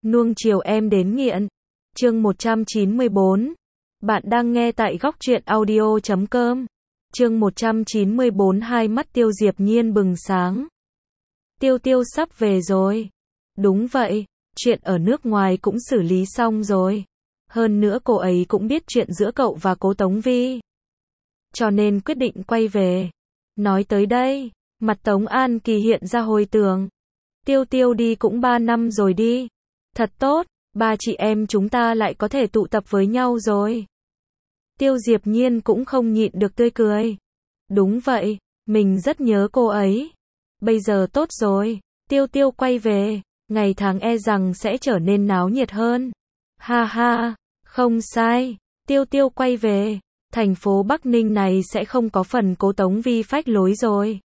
Nuông chiều em đến nghiện. Chương 194. Bạn đang nghe tại góc truyện audio.com. Chương 194. Hai mắt Tiêu Diệp Nhiên bừng sáng. Tiêu Tiêu sắp về rồi. Đúng vậy, chuyện ở nước ngoài cũng xử lý xong rồi. Hơn nữa cô ấy cũng biết chuyện giữa cậu và cố Tống Vi, cho nên quyết định quay về. Nói tới đây, mặt Tống An Kỳ hiện ra hồi tưởng. Tiêu Tiêu đi cũng 3 năm rồi đi. Thật tốt, ba chị em chúng ta lại có thể tụ tập với nhau rồi. Tiêu Diệp Nhiên cũng không nhịn được tươi cười. Đúng vậy, mình rất nhớ cô ấy. Bây giờ tốt rồi, Tiêu Tiêu quay về, ngày tháng e rằng sẽ trở nên náo nhiệt hơn. Ha ha, không sai, Tiêu Tiêu quay về, thành phố Bắc Ninh này sẽ không có phần cố Tống Vi phách lối rồi.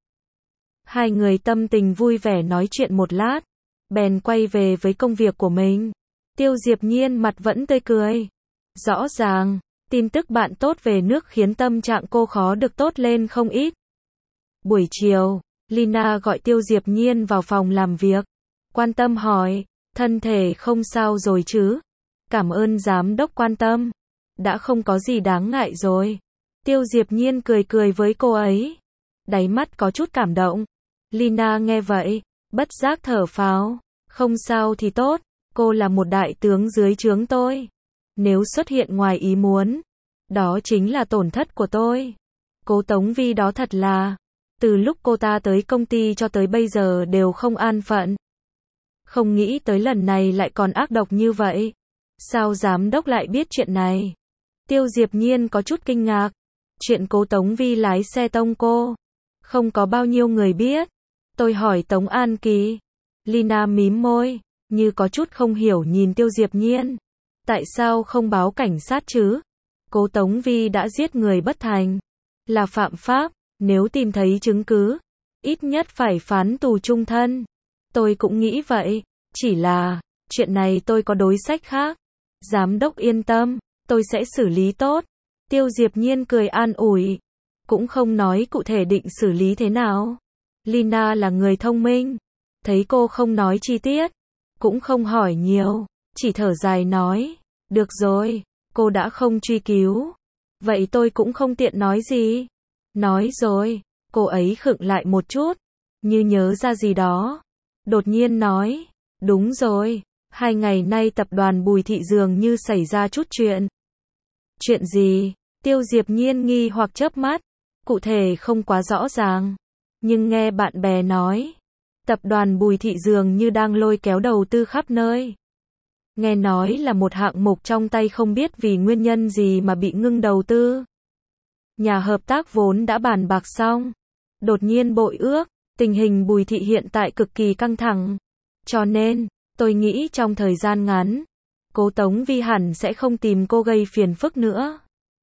Hai người tâm tình vui vẻ nói chuyện một lát, bèn quay về với công việc của mình. Tiêu Diệp Nhiên mặt vẫn tươi cười. Rõ ràng, tin tức bạn tốt về nước khiến tâm trạng cô khó được tốt lên không ít. Buổi chiều, Lina gọi Tiêu Diệp Nhiên vào phòng làm việc, quan tâm hỏi, thân thể không sao rồi chứ? Cảm ơn giám đốc quan tâm, đã không có gì đáng ngại rồi. Tiêu Diệp Nhiên cười cười với cô ấy, đáy mắt có chút cảm động. Lina nghe vậy, bất giác thở phào, không sao thì tốt, cô là một đại tướng dưới trướng tôi. Nếu xuất hiện ngoài ý muốn, đó chính là tổn thất của tôi. Cố Tống Vi đó thật là, từ lúc cô ta tới công ty cho tới bây giờ đều không an phận. Không nghĩ tới lần này lại còn ác độc như vậy. Sao giám đốc lại biết chuyện này? Tiêu Diệp Nhiên có chút kinh ngạc. Chuyện cố Tống Vi lái xe tông cô, không có bao nhiêu người biết. Tôi hỏi Tống An Kỳ. Lina mím môi, như có chút không hiểu nhìn Tiêu Diệp Nhiên. Tại sao không báo cảnh sát chứ? Cố Tống Vi đã giết người bất thành, là phạm pháp, nếu tìm thấy chứng cứ, ít nhất phải phán tù chung thân. Tôi cũng nghĩ vậy, chỉ là, chuyện này tôi có đối sách khác. Giám đốc yên tâm, tôi sẽ xử lý tốt. Tiêu Diệp Nhiên cười an ủi, cũng không nói cụ thể định xử lý thế nào. Lina là người thông minh, thấy cô không nói chi tiết, cũng không hỏi nhiều, chỉ thở dài nói, được rồi, cô đã không truy cứu, vậy tôi cũng không tiện nói gì. Nói rồi, cô ấy khựng lại một chút, như nhớ ra gì đó, đột nhiên nói, đúng rồi, 2 ngày nay tập đoàn Bùi Thị dường như xảy ra chút chuyện. Chuyện gì? Tiêu Diệp Nhiên nghi hoặc chớp mắt, cụ thể không quá rõ ràng, nhưng nghe bạn bè nói, tập đoàn Bùi Thị dường như đang lôi kéo đầu tư khắp nơi. Nghe nói là một hạng mục trong tay không biết vì nguyên nhân gì mà bị ngưng đầu tư. Nhà hợp tác vốn đã bàn bạc xong, đột nhiên bội ước, tình hình Bùi Thị hiện tại cực kỳ căng thẳng. Cho nên, tôi nghĩ trong thời gian ngắn, cố Tống Vi hẳn sẽ không tìm cô gây phiền phức nữa.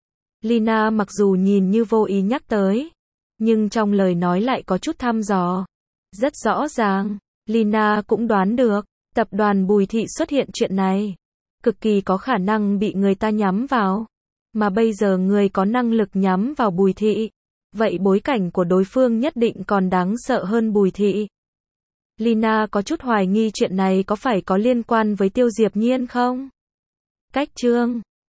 Lina mặc dù nhìn như vô ý nhắc tới, nhưng trong lời nói lại có chút thăm dò. Rất rõ ràng, Lina cũng đoán được, tập đoàn Bùi Thị xuất hiện chuyện này, cực kỳ có khả năng bị người ta nhắm vào. Mà bây giờ người có năng lực nhắm vào Bùi Thị, vậy bối cảnh của đối phương nhất định còn đáng sợ hơn Bùi Thị. Lina có chút hoài nghi chuyện này có phải có liên quan với Tiêu Diệp Nhiên không? Cách chương